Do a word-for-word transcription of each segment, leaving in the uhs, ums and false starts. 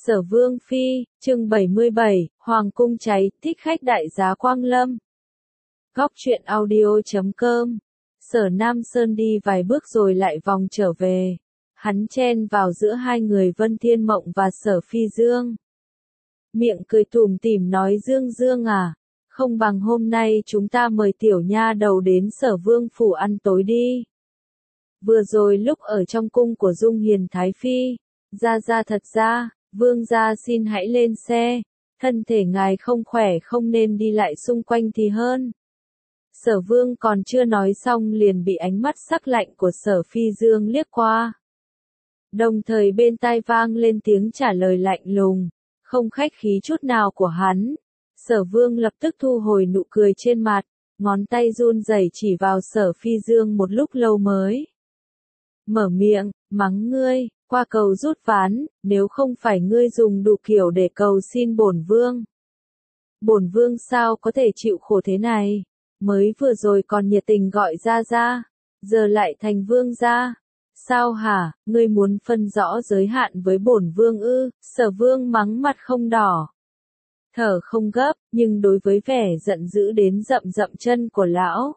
Sở Vương Phi, chương bảy mươi bảy, Hoàng cung cháy, thích khách đại giá Quang Lâm. Góc truyện audio chấm com. Sở Nam Sơn đi vài bước rồi lại vòng trở về. Hắn chen vào giữa hai người Vân Thiên Mộng và Sở Phi Dương. Miệng cười tủm tỉm nói: Dương Dương à, không bằng hôm nay chúng ta mời tiểu nha đầu đến Sở Vương phủ ăn tối đi. Vừa rồi lúc ở trong cung của Dung Hiền Thái Phi, ra ra thật ra, Vương gia xin hãy lên xe, thân thể ngài không khỏe không nên đi lại xung quanh thì hơn. Sở Vương còn chưa nói xong liền bị ánh mắt sắc lạnh của Sở Phi Dương liếc qua. Đồng thời bên tai vang lên tiếng trả lời lạnh lùng, không khách khí chút nào của hắn. Sở Vương lập tức thu hồi nụ cười trên mặt, ngón tay run rẩy chỉ vào Sở Phi Dương một lúc lâu mới mở miệng, mắng: ngươi, qua cầu rút ván, nếu không phải ngươi dùng đủ kiểu để cầu xin bổn vương. Bổn vương sao có thể chịu khổ thế này, mới vừa rồi còn nhiệt tình gọi ra ra, giờ lại thành vương gia. Sao hả, ngươi muốn phân rõ giới hạn với bổn vương ư? Sở Vương mắng mặt không đỏ, thở không gấp, nhưng đối với vẻ giận dữ đến rậm rậm chân của lão,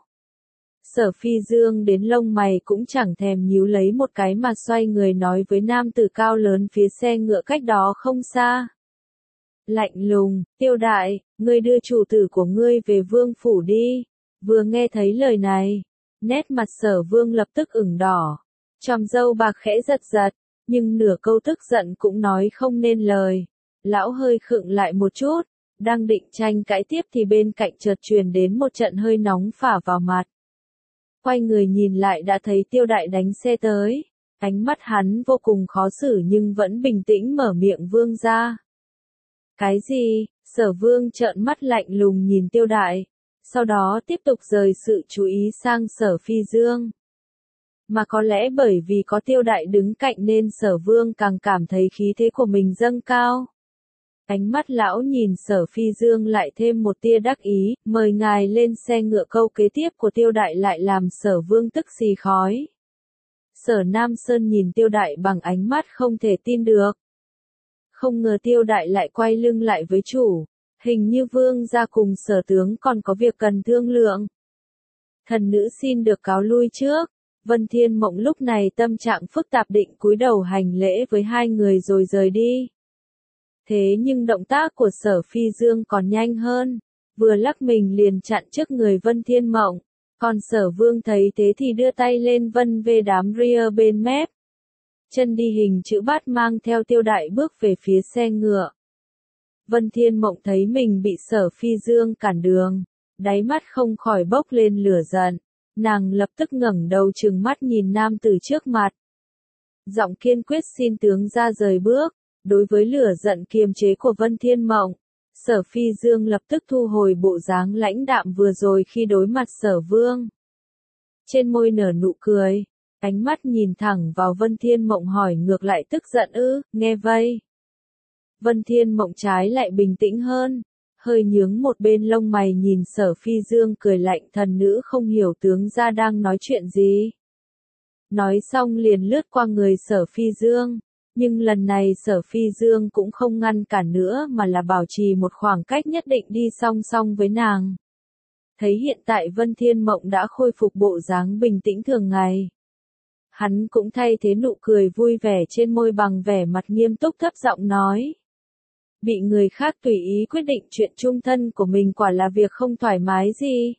Sở Phi Dương đến lông mày cũng chẳng thèm nhíu lấy một cái mà xoay người nói với nam tử cao lớn phía xe ngựa cách đó không xa. Lạnh lùng: Tiêu đại, ngươi đưa chủ tử của ngươi về vương phủ đi. Vừa nghe thấy lời này, nét mặt Sở Vương lập tức ửng đỏ, chòm râu bạc khẽ giật giật, nhưng nửa câu tức giận cũng nói không nên lời. Lão hơi khựng lại một chút, đang định tranh cãi tiếp thì bên cạnh chợt truyền đến một trận hơi nóng phả vào mặt. Quay người nhìn lại đã thấy Tiêu đại đánh xe tới, ánh mắt hắn vô cùng khó xử nhưng vẫn bình tĩnh mở miệng: Vương gia. Cái gì? Sở Vương trợn mắt lạnh lùng nhìn Tiêu đại, sau đó tiếp tục rời sự chú ý sang Sở Phi Dương. Mà có lẽ bởi vì có Tiêu đại đứng cạnh nên Sở Vương càng cảm thấy khí thế của mình dâng cao. Ánh mắt lão nhìn Sở Phi Dương lại thêm một tia đắc ý, mời ngài lên xe ngựa. Câu kế tiếp của Tiêu đại lại làm Sở Vương tức xì khói. Sở Nam Sơn nhìn Tiêu đại bằng ánh mắt không thể tin được. Không ngờ Tiêu đại lại quay lưng lại với chủ, hình như Vương gia cùng Sở tướng còn có việc cần thương lượng. Thần nữ xin được cáo lui trước. Vân Thiên Mộng lúc này tâm trạng phức tạp định cúi đầu hành lễ với hai người rồi rời đi. Thế nhưng động tác của Sở Phi Dương còn nhanh hơn, vừa lắc mình liền chặn trước người Vân Thiên Mộng, còn Sở Vương thấy thế thì đưa tay lên vân về đám ria bên mép. Chân đi hình chữ bát mang theo Tiêu đại bước về phía xe ngựa. Vân Thiên Mộng thấy mình bị Sở Phi Dương cản đường, đáy mắt không khỏi bốc lên lửa giận, nàng lập tức ngẩng đầu trừng mắt nhìn nam tử trước mặt. Giọng kiên quyết xin tướng ra rời bước. Đối với lửa giận kiềm chế của Vân Thiên Mộng, Sở Phi Dương lập tức thu hồi bộ dáng lãnh đạm vừa rồi khi đối mặt Sở Vương. Trên môi nở nụ cười, ánh mắt nhìn thẳng vào Vân Thiên Mộng hỏi ngược lại: tức giận ư? Nghe vây. Vân Thiên Mộng trái lại bình tĩnh hơn, hơi nhướng một bên lông mày nhìn Sở Phi Dương cười lạnh: thần nữ không hiểu tướng gia đang nói chuyện gì. Nói xong liền lướt qua người Sở Phi Dương. Nhưng lần này Sở Phi Dương cũng không ngăn cản nữa mà là bảo trì một khoảng cách nhất định đi song song với nàng. Thấy hiện tại Vân Thiên Mộng đã khôi phục bộ dáng bình tĩnh thường ngày, hắn cũng thay thế nụ cười vui vẻ trên môi bằng vẻ mặt nghiêm túc thấp giọng nói: bị người khác tùy ý quyết định chuyện chung thân của mình quả là việc không thoải mái gì.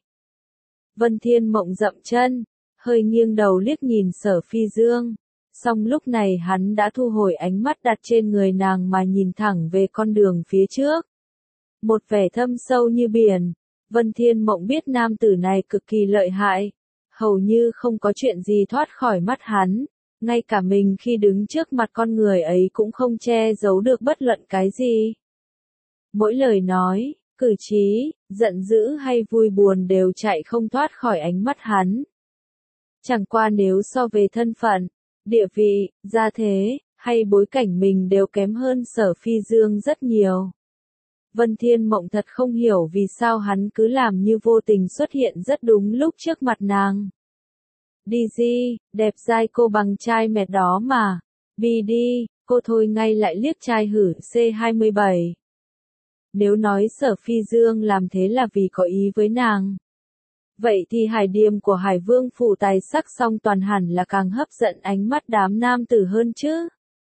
Vân Thiên Mộng dậm chân, hơi nghiêng đầu liếc nhìn Sở Phi Dương. Song lúc này hắn đã thu hồi ánh mắt đặt trên người nàng mà nhìn thẳng về con đường phía trước. Một vẻ thâm sâu như biển. Vân Thiên Mộng biết nam tử này cực kỳ lợi hại, hầu như không có chuyện gì thoát khỏi mắt hắn, ngay cả mình khi đứng trước mặt con người ấy cũng không che giấu được bất luận cái gì. Mỗi lời nói, cử chỉ, giận dữ hay vui buồn đều chạy không thoát khỏi ánh mắt hắn. Chẳng qua nếu so về thân phận, địa vị, gia thế, hay bối cảnh mình đều kém hơn Sở Phi Dương rất nhiều. Vân Thiên Mộng thật không hiểu vì sao hắn cứ làm như vô tình xuất hiện rất đúng lúc trước mặt nàng. Đi di, đẹp dai cô bằng trai mệt đó mà. Bi đi, cô thôi ngay lại liếc trai hử C hai mươi bảy. Nếu nói Sở Phi Dương làm thế là vì có ý với nàng. Vậy thì hải điềm của Hải Vương phủ tài sắc song toàn hẳn là càng hấp dẫn ánh mắt đám nam tử hơn chứ.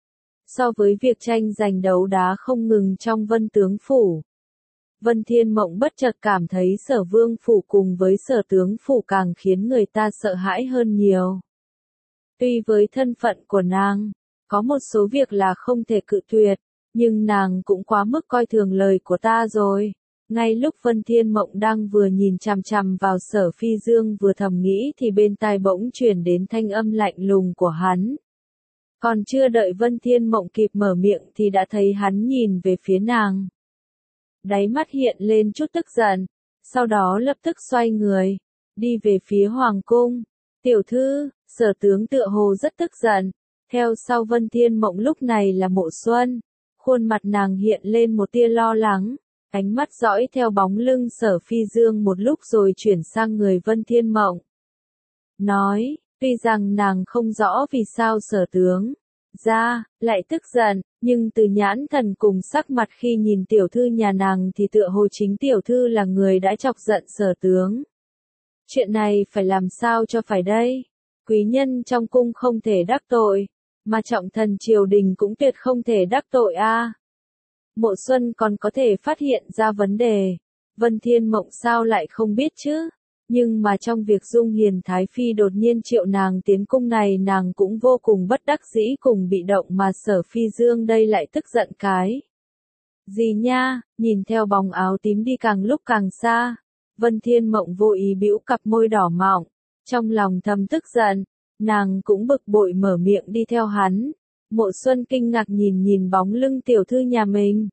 So với việc tranh giành đấu đá không ngừng trong Vân Tướng phủ, Vân Thiên Mộng bất chợt cảm thấy Sở Vương phủ cùng với Sở Tướng phủ càng khiến người ta sợ hãi hơn nhiều. Tuy với thân phận của nàng, có một số việc là không thể cự tuyệt, nhưng nàng cũng quá mức coi thường lời của ta rồi. Ngay lúc Vân Thiên Mộng đang vừa nhìn chằm chằm vào Sở Phi Dương vừa thầm nghĩ thì bên tai bỗng truyền đến thanh âm lạnh lùng của hắn. Còn chưa đợi Vân Thiên Mộng kịp mở miệng thì đã thấy hắn nhìn về phía nàng. Đáy mắt hiện lên chút tức giận, sau đó lập tức xoay người, đi về phía Hoàng cung. Tiểu thư, Sở tướng tựa hồ rất tức giận. Theo sau Vân Thiên Mộng lúc này là Mộ Xuân. Khuôn mặt nàng hiện lên một tia lo lắng, ánh mắt dõi theo bóng lưng Sở Phi Dương một lúc rồi chuyển sang người Vân Thiên Mộng. Nói, tuy rằng nàng không rõ vì sao Sở tướng ra lại tức giận, nhưng từ nhãn thần cùng sắc mặt khi nhìn tiểu thư nhà nàng thì tựa hồ chính tiểu thư là người đã chọc giận Sở tướng. Chuyện này phải làm sao cho phải đây? Quý nhân trong cung không thể đắc tội, mà trọng thần triều đình cũng tuyệt không thể đắc tội a. À. Mộ Xuân còn có thể phát hiện ra vấn đề, Vân Thiên Mộng sao lại không biết chứ? Nhưng mà trong việc Dung Hiền Thái Phi đột nhiên triệu nàng tiến cung này nàng cũng vô cùng bất đắc dĩ cùng bị động mà Sở Phi Dương đây lại tức giận cái. Gì nha, nhìn theo bóng áo tím đi càng lúc càng xa, Vân Thiên Mộng vô ý bĩu cặp môi đỏ mọng, trong lòng thầm tức giận, nàng cũng bực bội mở miệng đi theo hắn. Mộ Xuân kinh ngạc nhìn nhìn bóng lưng tiểu thư nhà mình.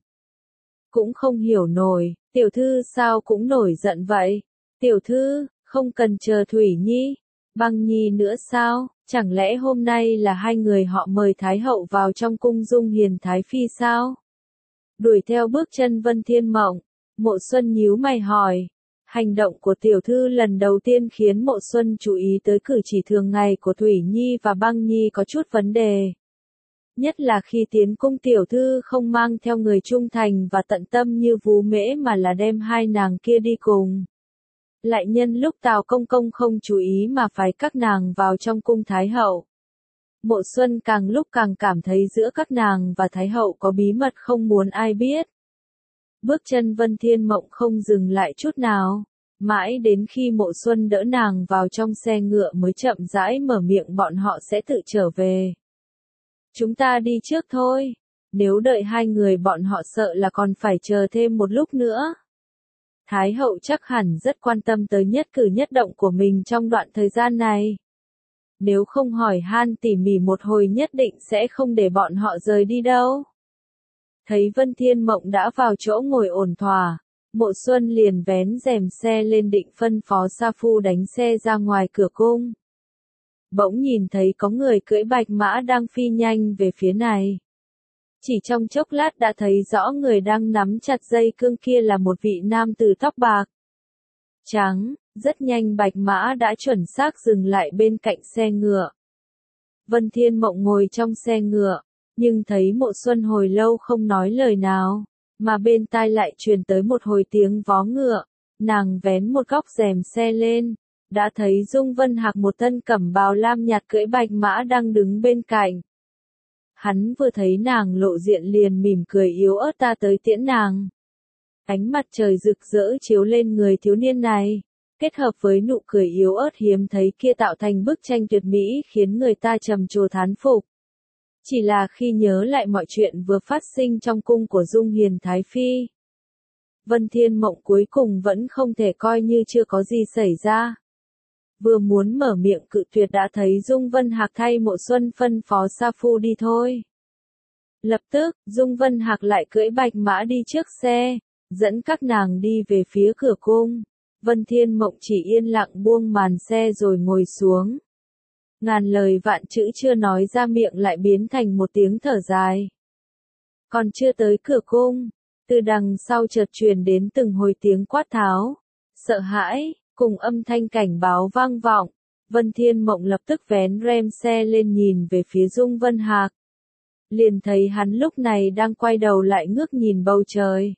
Cũng không hiểu nổi, tiểu thư sao cũng nổi giận vậy? Tiểu thư, không cần chờ Thủy Nhi, Băng Nhi nữa sao? Chẳng lẽ hôm nay là hai người họ mời Thái Hậu vào trong cung Dung Hiền Thái Phi sao? Đuổi theo bước chân Vân Thiên Mộng, Mộ Xuân nhíu mày hỏi. Hành động của tiểu thư lần đầu tiên khiến Mộ Xuân chú ý tới cử chỉ thường ngày của Thủy Nhi và Băng Nhi có chút vấn đề. Nhất là khi tiến cung tiểu thư không mang theo người trung thành và tận tâm như Vú Mễ mà là đem hai nàng kia đi cùng. Lại nhân lúc Tào Công Công không chú ý mà phái các nàng vào trong cung Thái Hậu. Mộ Xuân càng lúc càng cảm thấy giữa các nàng và Thái Hậu có bí mật không muốn ai biết. Bước chân Vân Thiên Mộng không dừng lại chút nào, mãi đến khi Mộ Xuân đỡ nàng vào trong xe ngựa mới chậm rãi mở miệng bọn họ sẽ tự trở về. Chúng ta đi trước thôi, nếu đợi hai người bọn họ sợ là còn phải chờ thêm một lúc nữa. Thái Hậu chắc hẳn rất quan tâm tới nhất cử nhất động của mình trong đoạn thời gian này. Nếu không hỏi han tỉ mỉ một hồi nhất định sẽ không để bọn họ rời đi đâu. Thấy Vân Thiên Mộng đã vào chỗ ngồi ổn thỏa, Mộ Xuân liền vén rèm xe lên định phân phó Sa Phu đánh xe ra ngoài cửa cung. Bỗng nhìn thấy có người cưỡi bạch mã đang phi nhanh về phía này. Chỉ trong chốc lát đã thấy rõ người đang nắm chặt dây cương kia là một vị nam tử tóc bạc trắng, rất nhanh bạch mã đã chuẩn xác dừng lại bên cạnh xe ngựa. Vân Thiên Mộng ngồi trong xe ngựa, nhưng thấy Mộ Xuân hồi lâu không nói lời nào, mà bên tai lại truyền tới một hồi tiếng vó ngựa, nàng vén một góc rèm xe lên, đã thấy Dung Vân Hạc một thân cẩm bào lam nhạt cưỡi bạch mã đang đứng bên cạnh. Hắn vừa thấy nàng lộ diện liền mỉm cười yếu ớt ta tới tiễn nàng. Ánh mặt trời rực rỡ chiếu lên người thiếu niên này, kết hợp với nụ cười yếu ớt hiếm thấy kia tạo thành bức tranh tuyệt mỹ khiến người ta trầm trồ thán phục. Chỉ là khi nhớ lại mọi chuyện vừa phát sinh trong cung của Dung Hiền Thái Phi, Vân Thiên Mộng cuối cùng vẫn không thể coi như chưa có gì xảy ra. Vừa muốn mở miệng cự tuyệt đã thấy Dung Vân Hạc thay Mộ Xuân phân phó Sa Phu đi thôi. Lập tức, Dung Vân Hạc lại cưỡi bạch mã đi trước xe, dẫn các nàng đi về phía cửa cung. Vân Thiên Mộng chỉ yên lặng buông màn xe rồi ngồi xuống. Ngàn lời vạn chữ chưa nói ra miệng lại biến thành một tiếng thở dài. Còn chưa tới cửa cung, từ đằng sau chợt truyền đến từng hồi tiếng quát tháo, sợ hãi, cùng âm thanh cảnh báo vang vọng. Vân Thiên Mộng lập tức vén rèm xe lên nhìn về phía Dung Vân Hạc. liền thấy hắn lúc này đang quay đầu lại ngước nhìn bầu trời.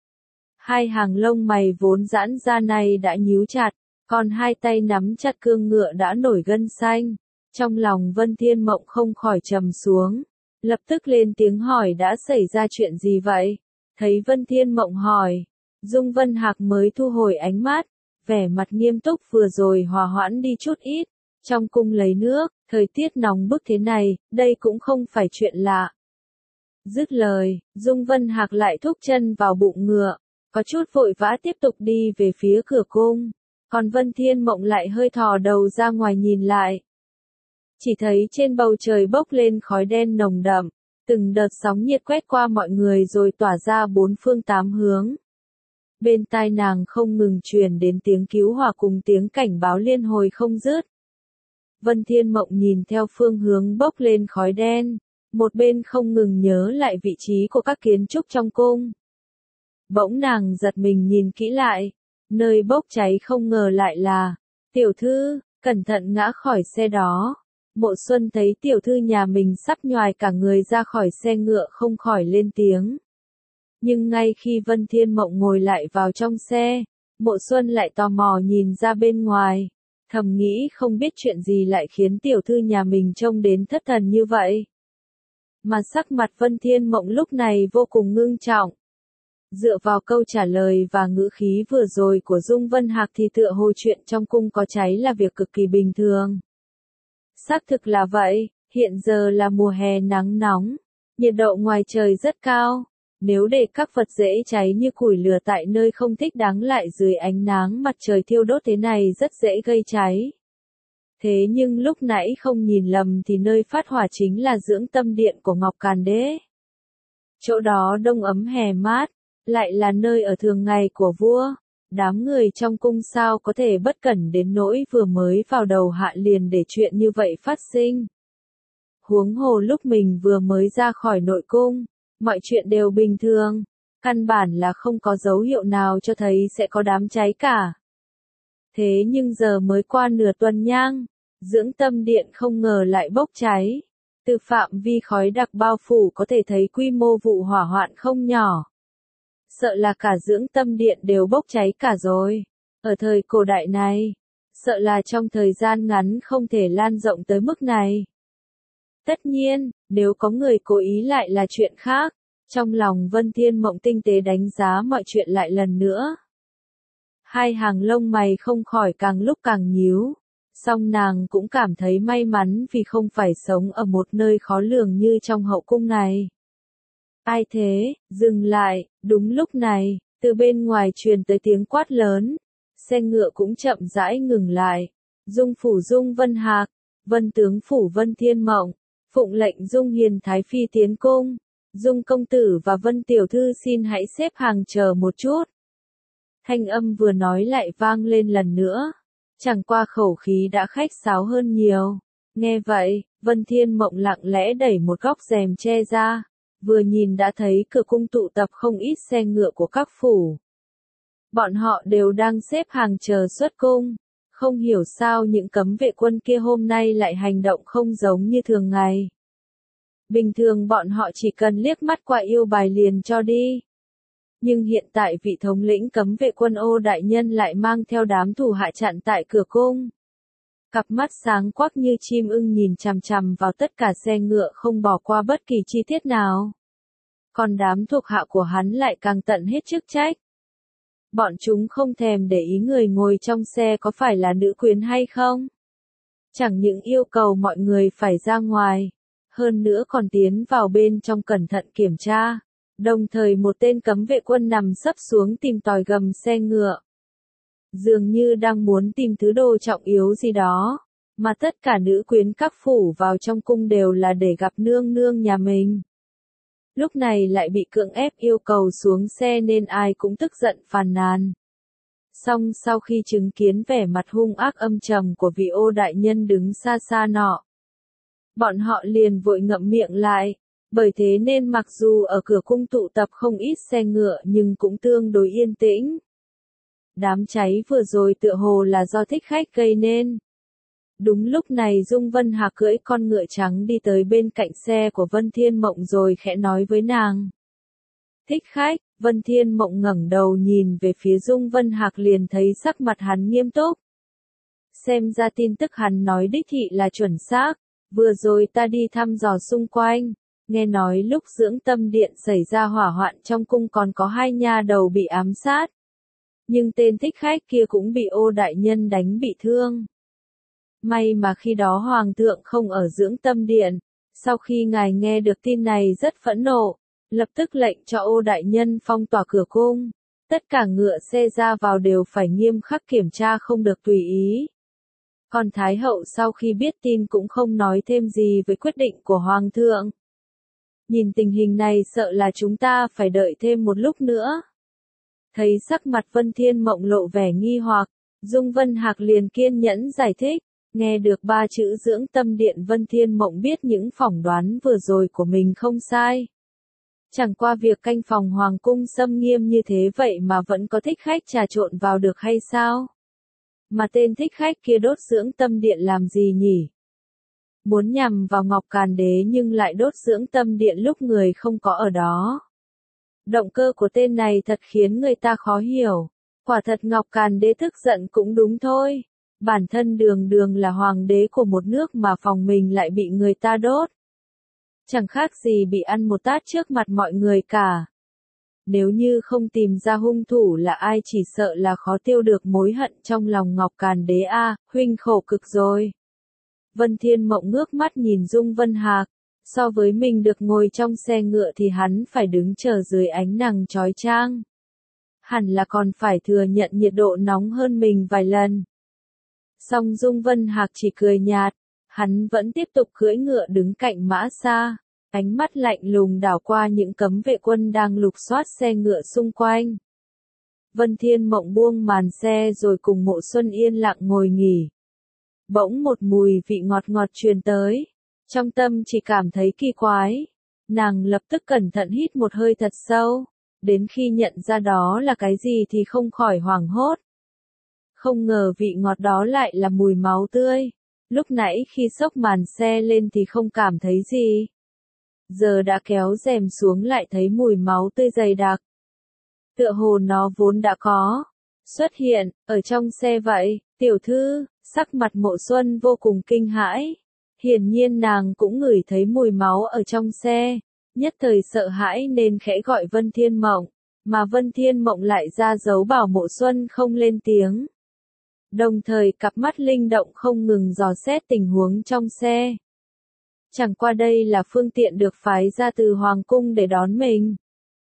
Hai hàng lông mày vốn giãn ra này đã nhíu chặt, còn hai tay nắm chặt cương ngựa đã nổi gân xanh. Trong lòng Vân Thiên Mộng không khỏi trầm xuống, lập tức lên tiếng hỏi đã xảy ra chuyện gì vậy? Thấy Vân Thiên Mộng hỏi, Dung Vân Hạc mới thu hồi ánh mắt, vẻ mặt nghiêm túc vừa rồi hòa hoãn đi chút ít, trong cung lấy nước, thời tiết nóng bức thế này, đây cũng không phải chuyện lạ. Dứt lời, Dung Vân Hạc lại thúc chân vào bụng ngựa, có chút vội vã tiếp tục đi về phía cửa cung, còn Vân Thiên Mộng lại hơi thò đầu ra ngoài nhìn lại. Chỉ thấy trên bầu trời bốc lên khói đen nồng đậm, từng đợt sóng nhiệt quét qua mọi người rồi tỏa ra bốn phương tám hướng. Bên tai nàng không ngừng truyền đến tiếng cứu hỏa cùng tiếng cảnh báo liên hồi không dứt. Vân Thiên Mộng nhìn theo phương hướng bốc lên khói đen, một bên không ngừng nhớ lại vị trí của các kiến trúc trong cung. Bỗng nàng giật mình nhìn kỹ lại, nơi bốc cháy không ngờ lại là, tiểu thư, cẩn thận ngã khỏi xe đó. Mộ Xuân thấy tiểu thư nhà mình sắp nhoài cả người ra khỏi xe ngựa không khỏi lên tiếng. Nhưng ngay khi Vân Thiên Mộng ngồi lại vào trong xe, Mộ Xuân lại tò mò nhìn ra bên ngoài, thầm nghĩ không biết chuyện gì lại khiến tiểu thư nhà mình trông đến thất thần như vậy. Mà sắc mặt Vân Thiên Mộng lúc này vô cùng ngưng trọng. Dựa vào câu trả lời và ngữ khí vừa rồi của Dung Vân Hạc thì tựa hồ chuyện trong cung có cháy là việc cực kỳ bình thường. Xác thực là vậy, hiện giờ là mùa hè nắng nóng, nhiệt độ ngoài trời rất cao, nếu để các vật dễ cháy như củi lửa tại nơi không thích đáng lại dưới ánh nắng mặt trời thiêu đốt thế này rất dễ gây cháy. Thế nhưng lúc nãy không nhìn lầm thì nơi phát hỏa chính là dưỡng tâm điện của Ngọc Càn Đế. Chỗ đó đông ấm hè mát, lại là nơi ở thường ngày của vua. Đám người trong cung sao có thể bất cẩn đến nỗi vừa mới vào đầu hạ liền để chuyện như vậy phát sinh. Huống hồ lúc mình vừa mới ra khỏi nội cung, mọi chuyện đều bình thường, căn bản là không có dấu hiệu nào cho thấy sẽ có đám cháy cả. Thế nhưng giờ mới qua nửa tuần nhang, dưỡng tâm điện không ngờ lại bốc cháy. Từ phạm vi khói đặc bao phủ có thể thấy quy mô vụ hỏa hoạn không nhỏ. Sợ là cả dưỡng tâm điện đều bốc cháy cả rồi. Ở thời cổ đại này, sợ là trong thời gian ngắn không thể lan rộng tới mức này. Tất nhiên, nếu có người cố ý lại là chuyện khác. Trong lòng Vân Thiên Mộng tinh tế đánh giá mọi chuyện lại lần nữa. Hai hàng lông mày không khỏi càng lúc càng nhíu. Song nàng cũng cảm thấy may mắn vì không phải sống ở một nơi khó lường như trong hậu cung này. Ai thế, dừng lại, đúng lúc này, từ bên ngoài truyền tới tiếng quát lớn, xe ngựa cũng chậm rãi ngừng lại, Dung phủ Dung Vân Hạc, Vân tướng phủ Vân Thiên Mộng, phụng lệnh Dung Hiền Thái Phi tiến cung, Dung công tử và Vân tiểu thư xin hãy xếp hàng chờ một chút. Thanh âm vừa nói lại vang lên lần nữa, chẳng qua khẩu khí đã khách sáo hơn nhiều, nghe vậy, Vân Thiên Mộng lặng lẽ đẩy một góc rèm che ra. Vừa nhìn đã thấy cửa cung tụ tập không ít xe ngựa của các phủ. Bọn họ đều đang xếp hàng chờ xuất cung. Không hiểu sao những cấm vệ quân kia hôm nay lại hành động không giống như thường ngày. Bình thường bọn họ chỉ cần liếc mắt qua yêu bài liền cho đi. Nhưng hiện tại vị thống lĩnh cấm vệ quân Ô đại nhân lại mang theo đám thủ hạ chặn tại cửa cung. Cặp mắt sáng quắc như chim ưng nhìn chằm chằm vào tất cả xe ngựa không bỏ qua bất kỳ chi tiết nào. Còn đám thuộc hạ của hắn lại càng tận hết chức trách. Bọn chúng không thèm để ý người ngồi trong xe có phải là nữ quyến hay không. Chẳng những yêu cầu mọi người phải ra ngoài, hơn nữa còn tiến vào bên trong cẩn thận kiểm tra. Đồng thời một tên cấm vệ quân nằm sấp xuống tìm tòi gầm xe ngựa. Dường như đang muốn tìm thứ đồ trọng yếu gì đó, mà tất cả nữ quyến các phủ vào trong cung đều là để gặp nương nương nhà mình. Lúc này lại bị cưỡng ép yêu cầu xuống xe nên ai cũng tức giận phàn nàn. Song sau khi chứng kiến vẻ mặt hung ác âm trầm của vị Ô đại nhân đứng xa xa nọ, bọn họ liền vội ngậm miệng lại, bởi thế nên mặc dù ở cửa cung tụ tập không ít xe ngựa nhưng cũng tương đối yên tĩnh. Đám cháy vừa rồi tựa hồ là do thích khách gây nên. Đúng lúc này Dung Vân Hạc cưỡi con ngựa trắng đi tới bên cạnh xe của Vân Thiên Mộng rồi khẽ nói với nàng. Thích khách. Vân Thiên Mộng ngẩng đầu nhìn về phía Dung Vân Hạc liền thấy sắc mặt hắn nghiêm túc. Xem ra tin tức hắn nói đích thị là chuẩn xác, vừa rồi ta đi thăm dò xung quanh, nghe nói lúc dưỡng tâm điện xảy ra hỏa hoạn trong cung còn có hai nha đầu bị ám sát. Nhưng tên thích khách kia cũng bị Ô đại nhân đánh bị thương. May mà khi đó Hoàng thượng không ở dưỡng tâm điện, sau khi ngài nghe được tin này rất phẫn nộ, lập tức lệnh cho Ô đại nhân phong tỏa cửa cung. Tất cả ngựa xe ra vào đều phải nghiêm khắc kiểm tra không được tùy ý. Còn Thái hậu sau khi biết tin cũng không nói thêm gì với quyết định của Hoàng thượng. Nhìn tình hình này sợ là chúng ta phải đợi thêm một lúc nữa. Thấy sắc mặt Vân Thiên Mộng lộ vẻ nghi hoặc, Dung Vân Hạc liền kiên nhẫn giải thích. Nghe được ba chữ dưỡng tâm điện Vân Thiên Mộng biết những phỏng đoán vừa rồi của mình không sai. Chẳng qua việc canh phòng hoàng cung xâm nghiêm như thế vậy mà vẫn có thích khách trà trộn vào được hay sao? Mà tên thích khách kia đốt dưỡng tâm điện làm gì nhỉ? Muốn nhằm vào Ngọc Càn Đế nhưng lại đốt dưỡng tâm điện lúc người không có ở đó. Động cơ của tên này thật khiến người ta khó hiểu. Quả thật Ngọc Càn Đế tức giận cũng đúng thôi. Bản thân đường đường là hoàng đế của một nước mà phòng mình lại bị người ta đốt. Chẳng khác gì bị ăn một tát trước mặt mọi người cả. Nếu như không tìm ra hung thủ là ai chỉ sợ là khó tiêu được mối hận trong lòng Ngọc Càn Đế a, à, huynh khổ cực rồi. Vân Thiên Mộng ngước mắt nhìn Dung Vân Hạc, so với mình được ngồi trong xe ngựa thì hắn phải đứng chờ dưới ánh nắng chói chang. Hẳn là còn phải thừa nhận nhiệt độ nóng hơn mình vài lần. Song Dung Vân Hạc chỉ cười nhạt, hắn vẫn tiếp tục cưỡi ngựa đứng cạnh mã xa, ánh mắt lạnh lùng đảo qua những cấm vệ quân đang lục soát xe ngựa xung quanh. Vân Thiên Mộng buông màn xe rồi cùng Mộ Xuân yên lặng ngồi nghỉ. Bỗng một mùi vị ngọt ngọt truyền tới, trong tâm chỉ cảm thấy kỳ quái. Nàng lập tức cẩn thận hít một hơi thật sâu, đến khi nhận ra đó là cái gì thì không khỏi hoảng hốt. Không ngờ vị ngọt đó lại là mùi máu tươi. Lúc nãy khi xốc màn xe lên thì không cảm thấy gì. Giờ đã kéo rèm xuống lại thấy mùi máu tươi dày đặc. Tựa hồ nó vốn đã có. Xuất hiện, ở trong xe vậy, tiểu thư, sắc mặt Mộ Xuân vô cùng kinh hãi. Hiển nhiên nàng cũng ngửi thấy mùi máu ở trong xe. Nhất thời sợ hãi nên khẽ gọi Vân Thiên Mộng. Mà Vân Thiên Mộng lại ra dấu bảo Mộ Xuân không lên tiếng. Đồng thời cặp mắt linh động không ngừng dò xét tình huống trong xe. Chẳng qua đây là phương tiện được phái ra từ Hoàng cung để đón mình.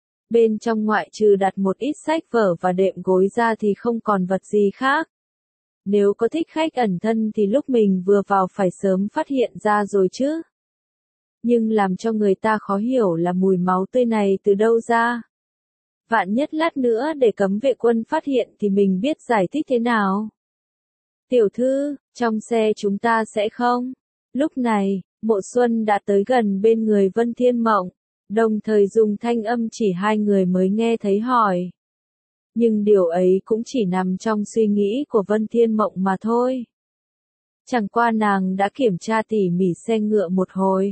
Bên trong ngoại trừ đặt một ít sách vở và đệm gối ra thì không còn vật gì khác. Nếu có thích khách ẩn thân thì lúc mình vừa vào phải sớm phát hiện ra rồi chứ. Nhưng làm cho người ta khó hiểu là mùi máu tươi này từ đâu ra. Vạn nhất lát nữa để cấm vệ quân phát hiện thì mình biết giải thích thế nào. Tiểu thư, trong xe chúng ta sẽ không? Lúc này, Mộ Xuân đã tới gần bên người Vân Thiên Mộng, đồng thời dùng thanh âm chỉ hai người mới nghe thấy hỏi. Nhưng điều ấy cũng chỉ nằm trong suy nghĩ của Vân Thiên Mộng mà thôi. Chẳng qua nàng đã kiểm tra tỉ mỉ xe ngựa một hồi.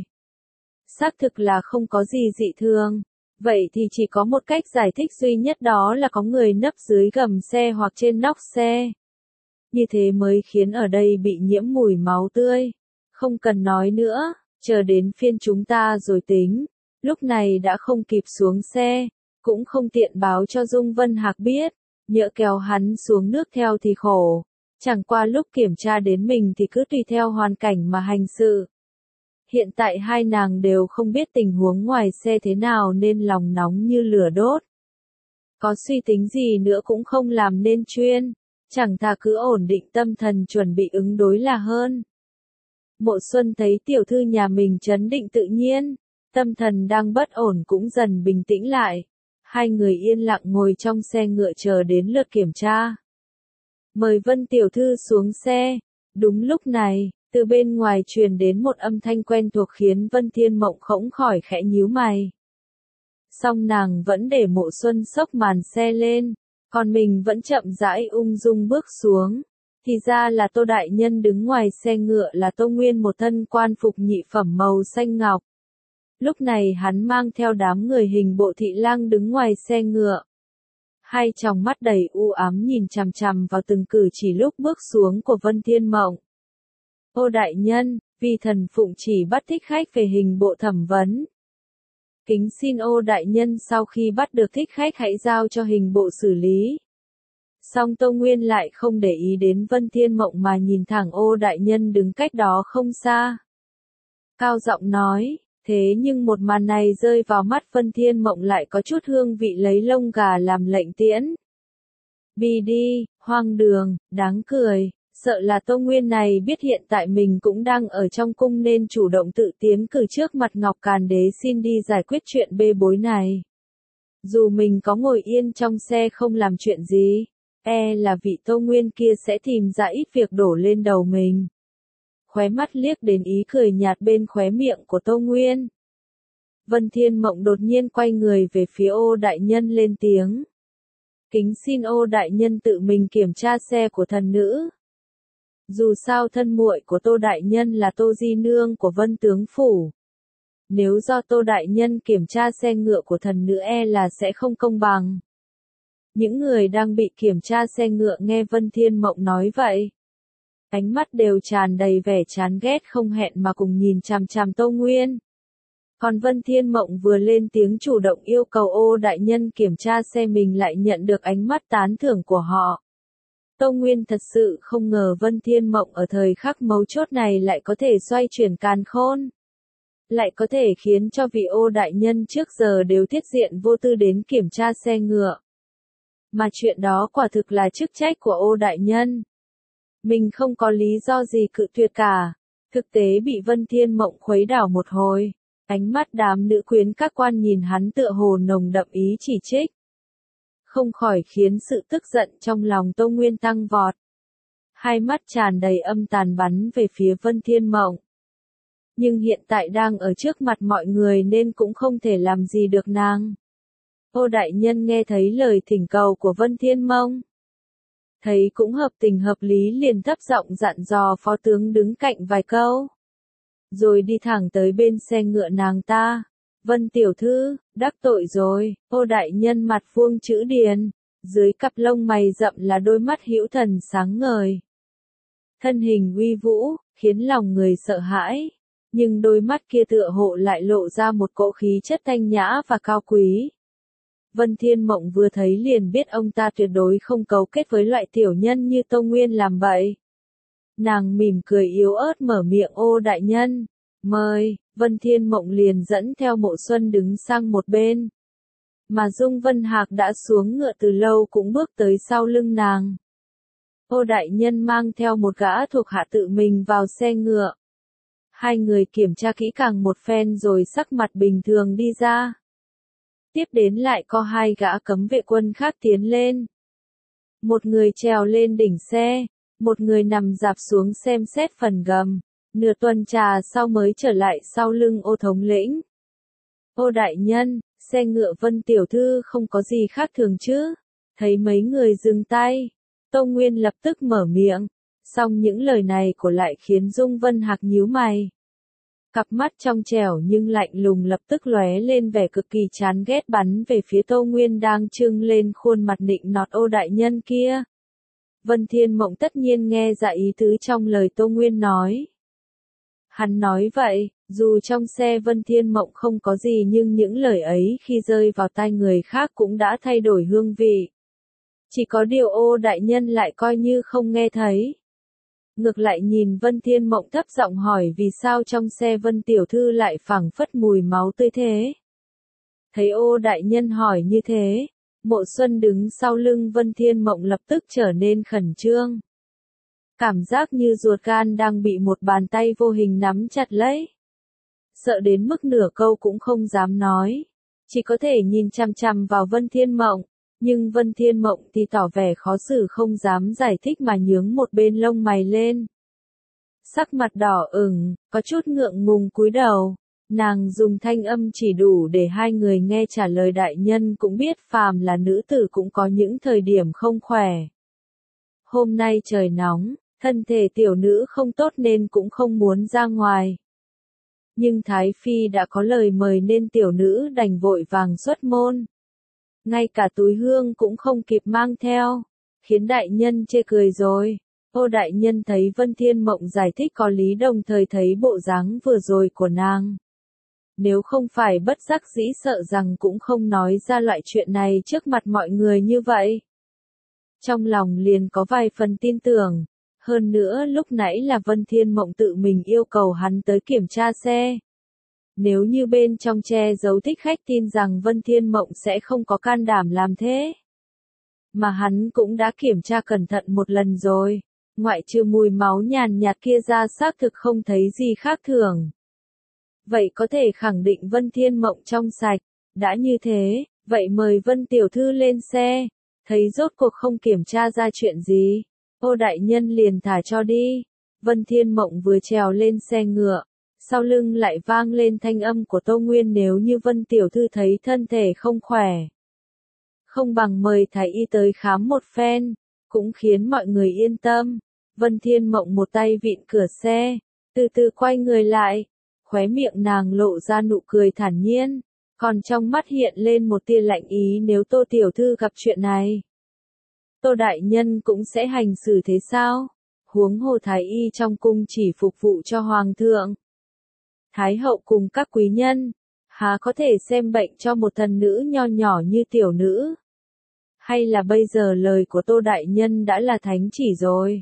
Xác thực là không có gì dị thường. Vậy thì chỉ có một cách giải thích duy nhất đó là có người nấp dưới gầm xe hoặc trên nóc xe. Như thế mới khiến ở đây bị nhiễm mùi máu tươi. Không cần nói nữa, chờ đến phiên chúng ta rồi tính. Lúc này đã không kịp xuống xe, cũng không tiện báo cho Dung Vân Hạc biết, nhỡ kéo hắn xuống nước theo thì khổ. Chẳng qua lúc kiểm tra đến mình thì cứ tùy theo hoàn cảnh mà hành sự. Hiện tại hai nàng đều không biết tình huống ngoài xe thế nào nên lòng nóng như lửa đốt. Có suy tính gì nữa cũng không làm nên chuyên. Chẳng thà cứ ổn định tâm thần chuẩn bị ứng đối là hơn. Mộ Xuân thấy tiểu thư nhà mình trấn định tự nhiên, tâm thần đang bất ổn cũng dần bình tĩnh lại. Hai người yên lặng ngồi trong xe ngựa chờ đến lượt kiểm tra. Mời Vân tiểu thư xuống xe. Đúng lúc này, từ bên ngoài truyền đến một âm thanh quen thuộc khiến Vân Thiên Mộng không khỏi khẽ nhíu mày. Song nàng vẫn để Mộ Xuân xốc màn xe lên. Còn mình vẫn chậm rãi ung dung bước xuống. Thì ra là Tô Đại Nhân đứng ngoài xe ngựa là Tô Nguyên một thân quan phục nhị phẩm màu xanh ngọc. Lúc này hắn mang theo đám người hình bộ thị lang đứng ngoài xe ngựa. Hai tròng mắt đầy u ám nhìn chằm chằm vào từng cử chỉ lúc bước xuống của Vân Thiên Mộng. Ô đại nhân, vì thần phụng chỉ bắt thích khách về hình bộ thẩm vấn. Kính xin ô đại nhân sau khi bắt được thích khách hãy giao cho hình bộ xử lý. Song Tô Nguyên lại không để ý đến Vân Thiên Mộng mà nhìn thẳng ô đại nhân đứng cách đó không xa. Cao giọng nói, thế nhưng một màn này rơi vào mắt Vân Thiên Mộng lại có chút hương vị lấy lông gà làm lệnh tiễn. Bi đi, hoang đường, đáng cười, sợ là Tô Nguyên này biết hiện tại mình cũng đang ở trong cung nên chủ động tự tiến cử trước mặt Ngọc Càn Đế xin đi giải quyết chuyện bê bối này. Dù mình có ngồi yên trong xe không làm chuyện gì, e là vị Tô Nguyên kia sẽ tìm ra ít việc đổ lên đầu mình. Khóe mắt liếc đến ý cười nhạt bên khóe miệng của Tô Nguyên. Vân Thiên Mộng đột nhiên quay người về phía ô đại nhân lên tiếng. Kính xin ô đại nhân tự mình kiểm tra xe của thần nữ. Dù sao thân muội của Tô đại nhân là Tô di nương của Vân tướng phủ. Nếu do Tô đại nhân kiểm tra xe ngựa của thần nữ e là sẽ không công bằng. Những người đang bị kiểm tra xe ngựa nghe Vân Thiên Mộng nói vậy. Ánh mắt đều tràn đầy vẻ chán ghét không hẹn mà cùng nhìn chằm chằm Tô Nguyên. Còn Vân Thiên Mộng vừa lên tiếng chủ động yêu cầu ô đại nhân kiểm tra xe mình lại nhận được ánh mắt tán thưởng của họ. Tô Nguyên thật sự không ngờ Vân Thiên Mộng ở thời khắc mấu chốt này lại có thể xoay chuyển càn khôn. Lại có thể khiến cho vị ô đại nhân trước giờ đều thiết diện vô tư đến kiểm tra xe ngựa. Mà chuyện đó quả thực là chức trách của ô đại nhân. Mình không có lý do gì cự tuyệt cả. Thực tế bị Vân Thiên Mộng khuấy đảo một hồi. Ánh mắt đám nữ quyến các quan nhìn hắn tựa hồ nồng đậm ý chỉ trích. Không khỏi khiến sự tức giận trong lòng Tô Nguyên tăng vọt. Hai mắt tràn đầy âm tàn bắn về phía Vân Thiên Mộng. Nhưng hiện tại đang ở trước mặt mọi người nên cũng không thể làm gì được nàng. Ô đại nhân nghe thấy lời thỉnh cầu của Vân Thiên Mộng. Thấy cũng hợp tình hợp lý liền thấp giọng dặn dò phó tướng đứng cạnh vài câu. Rồi đi thẳng tới bên xe ngựa nàng ta. Vân tiểu thư, đắc tội rồi, ô đại nhân mặt vuông chữ điền. Dưới cặp lông mày rậm là đôi mắt hữu thần sáng ngời. Thân hình uy vũ, khiến lòng người sợ hãi. Nhưng đôi mắt kia tựa hộ lại lộ ra một cỗ khí chất thanh nhã và cao quý. Vân Thiên Mộng vừa thấy liền biết ông ta tuyệt đối không cấu kết với loại tiểu nhân như Tô Nguyên làm vậy. Nàng mỉm cười yếu ớt mở miệng ô đại nhân. Mời, Vân Thiên Mộng liền dẫn theo Mộ Xuân đứng sang một bên. Mà Dung Vân Hạc đã xuống ngựa từ lâu cũng bước tới sau lưng nàng. Ô đại nhân mang theo một gã thuộc hạ tự mình vào xe ngựa. Hai người kiểm tra kỹ càng một phen rồi sắc mặt bình thường đi ra. Tiếp đến lại có hai gã cấm vệ quân khác tiến lên. Một người trèo lên đỉnh xe, một người nằm dạp xuống xem xét phần gầm. Nửa tuần trà sau mới trở lại sau lưng ô thống lĩnh. Ô đại nhân, xe ngựa Vân tiểu thư không có gì khác thường chứ? Thấy mấy người dừng tay, Tô Nguyên lập tức mở miệng. Song những lời này của lại khiến Dung Vân Hạc nhíu mày. Cặp mắt trong trẻo nhưng lạnh lùng lập tức lóe lên vẻ cực kỳ chán ghét bắn về phía Tô Nguyên đang trưng lên khuôn mặt nịnh nọt ô đại nhân kia. Vân Thiên Mộng tất nhiên nghe ra ý tứ trong lời Tô Nguyên nói. Hắn nói vậy, dù trong xe Vân Thiên Mộng không có gì nhưng những lời ấy khi rơi vào tai người khác cũng đã thay đổi hương vị. Chỉ có điều ô đại nhân lại coi như không nghe thấy. Ngược lại nhìn Vân Thiên Mộng thấp giọng hỏi vì sao trong xe Vân tiểu thư lại phảng phất mùi máu tươi thế. Thấy ô đại nhân hỏi như thế, Mộ Xuân đứng sau lưng Vân Thiên Mộng lập tức trở nên khẩn trương. Cảm giác như ruột gan đang bị một bàn tay vô hình nắm chặt lấy. Sợ đến mức nửa câu cũng không dám nói. Chỉ có thể nhìn chằm chằm vào Vân Thiên Mộng. Nhưng Vân Thiên Mộng thì tỏ vẻ khó xử không dám giải thích mà nhướng một bên lông mày lên. Sắc mặt đỏ ửng, có chút ngượng ngùng cúi đầu. Nàng dùng thanh âm chỉ đủ để hai người nghe trả lời đại nhân cũng biết phàm là nữ tử cũng có những thời điểm không khỏe. Hôm nay trời nóng, thân thể tiểu nữ không tốt nên cũng không muốn ra ngoài. Nhưng Thái Phi đã có lời mời nên tiểu nữ đành vội vàng xuất môn. Ngay cả túi hương cũng không kịp mang theo, khiến đại nhân chê cười rồi. Ô đại nhân thấy Vân Thiên Mộng giải thích có lý, đồng thời thấy bộ dáng vừa rồi của nàng. Nếu không phải bất đắc dĩ sợ rằng cũng không nói ra loại chuyện này trước mặt mọi người như vậy. Trong lòng liền có vài phần tin tưởng. Hơn nữa lúc nãy là Vân Thiên Mộng tự mình yêu cầu hắn tới kiểm tra xe. Nếu như bên trong che giấu thích khách, tin rằng Vân Thiên Mộng sẽ không có can đảm làm thế. Mà hắn cũng đã kiểm tra cẩn thận một lần rồi. Ngoại trừ mùi máu nhàn nhạt kia ra xác thực không thấy gì khác thường. Vậy có thể khẳng định Vân Thiên Mộng trong sạch. Đã như thế, vậy mời Vân Tiểu Thư lên xe. Thấy rốt cuộc không kiểm tra ra chuyện gì. Ô đại nhân liền thả cho đi. Vân Thiên Mộng vừa trèo lên xe ngựa. Sau lưng lại vang lên thanh âm của Tô Nguyên, nếu như Vân Tiểu Thư thấy thân thể không khỏe. Không bằng mời thái y tới khám một phen. Cũng khiến mọi người yên tâm. Vân Thiên Mộng một tay vịn cửa xe. Từ từ quay người lại. Khóe miệng nàng lộ ra nụ cười thản nhiên. Còn trong mắt hiện lên một tia lạnh ý, nếu Tô Tiểu Thư gặp chuyện này. Tô đại nhân cũng sẽ hành xử thế sao? Huống hồ thái y trong cung chỉ phục vụ cho hoàng thượng. Thái hậu cùng các quý nhân, há có thể xem bệnh cho một thần nữ nho nhỏ như tiểu nữ? Hay là bây giờ lời của Tô đại nhân đã là thánh chỉ rồi?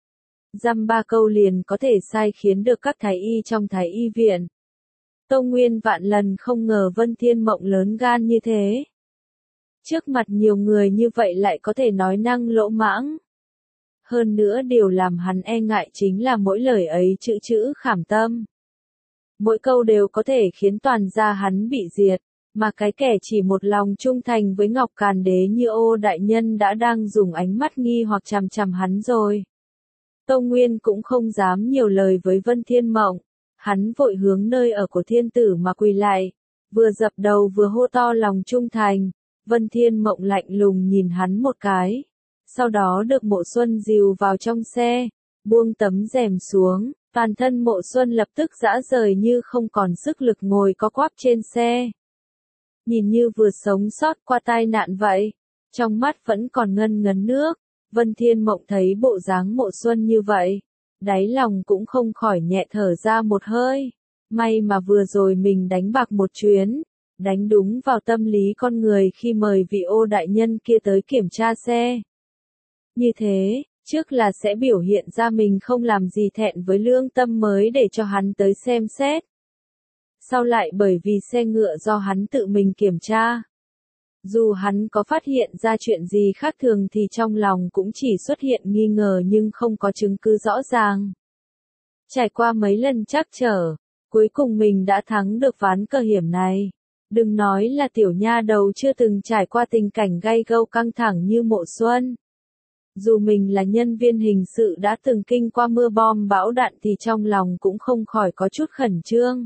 Dăm ba câu liền có thể sai khiến được các thái y trong thái y viện. Tô Nguyên vạn lần không ngờ Vân Thiên Mộng lớn gan như thế. Trước mặt nhiều người như vậy lại có thể nói năng lỗ mãng. Hơn nữa điều làm hắn e ngại chính là mỗi lời ấy chữ chữ khảm tâm. Mỗi câu đều có thể khiến toàn gia hắn bị diệt, mà cái kẻ chỉ một lòng trung thành với Ngọc Càn Đế như Ô đại nhân đã đang dùng ánh mắt nghi hoặc chằm chằm hắn rồi. Tô Nguyên cũng không dám nhiều lời với Vân Thiên Mộng, hắn vội hướng nơi ở của thiên tử mà quỳ lại, vừa dập đầu vừa hô to lòng trung thành. Vân Thiên Mộng lạnh lùng nhìn hắn một cái, sau đó được Mộ Xuân dìu vào trong xe, buông tấm rèm xuống, toàn thân Mộ Xuân lập tức rã rời như không còn sức lực ngồi co quắp trên xe. Nhìn như vừa sống sót qua tai nạn vậy, trong mắt vẫn còn ngân ngấn nước. Vân Thiên Mộng thấy bộ dáng Mộ Xuân như vậy, đáy lòng cũng không khỏi nhẹ thở ra một hơi. May mà vừa rồi mình đánh bạc một chuyến, đánh đúng vào tâm lý con người khi mời vị Ô đại nhân kia tới kiểm tra xe. Như thế, trước là sẽ biểu hiện ra mình không làm gì thẹn với lương tâm mới để cho hắn tới xem xét. Sau lại bởi vì xe ngựa do hắn tự mình kiểm tra. Dù hắn có phát hiện ra chuyện gì khác thường thì trong lòng cũng chỉ xuất hiện nghi ngờ nhưng không có chứng cứ rõ ràng. Trải qua mấy lần trắc trở, cuối cùng mình đã thắng được ván cờ hiểm này. Đừng nói là tiểu nha đầu chưa từng trải qua tình cảnh gay gâu căng thẳng như Mộ Xuân. Dù mình là nhân viên hình sự đã từng kinh qua mưa bom bão đạn thì trong lòng cũng không khỏi có chút khẩn trương.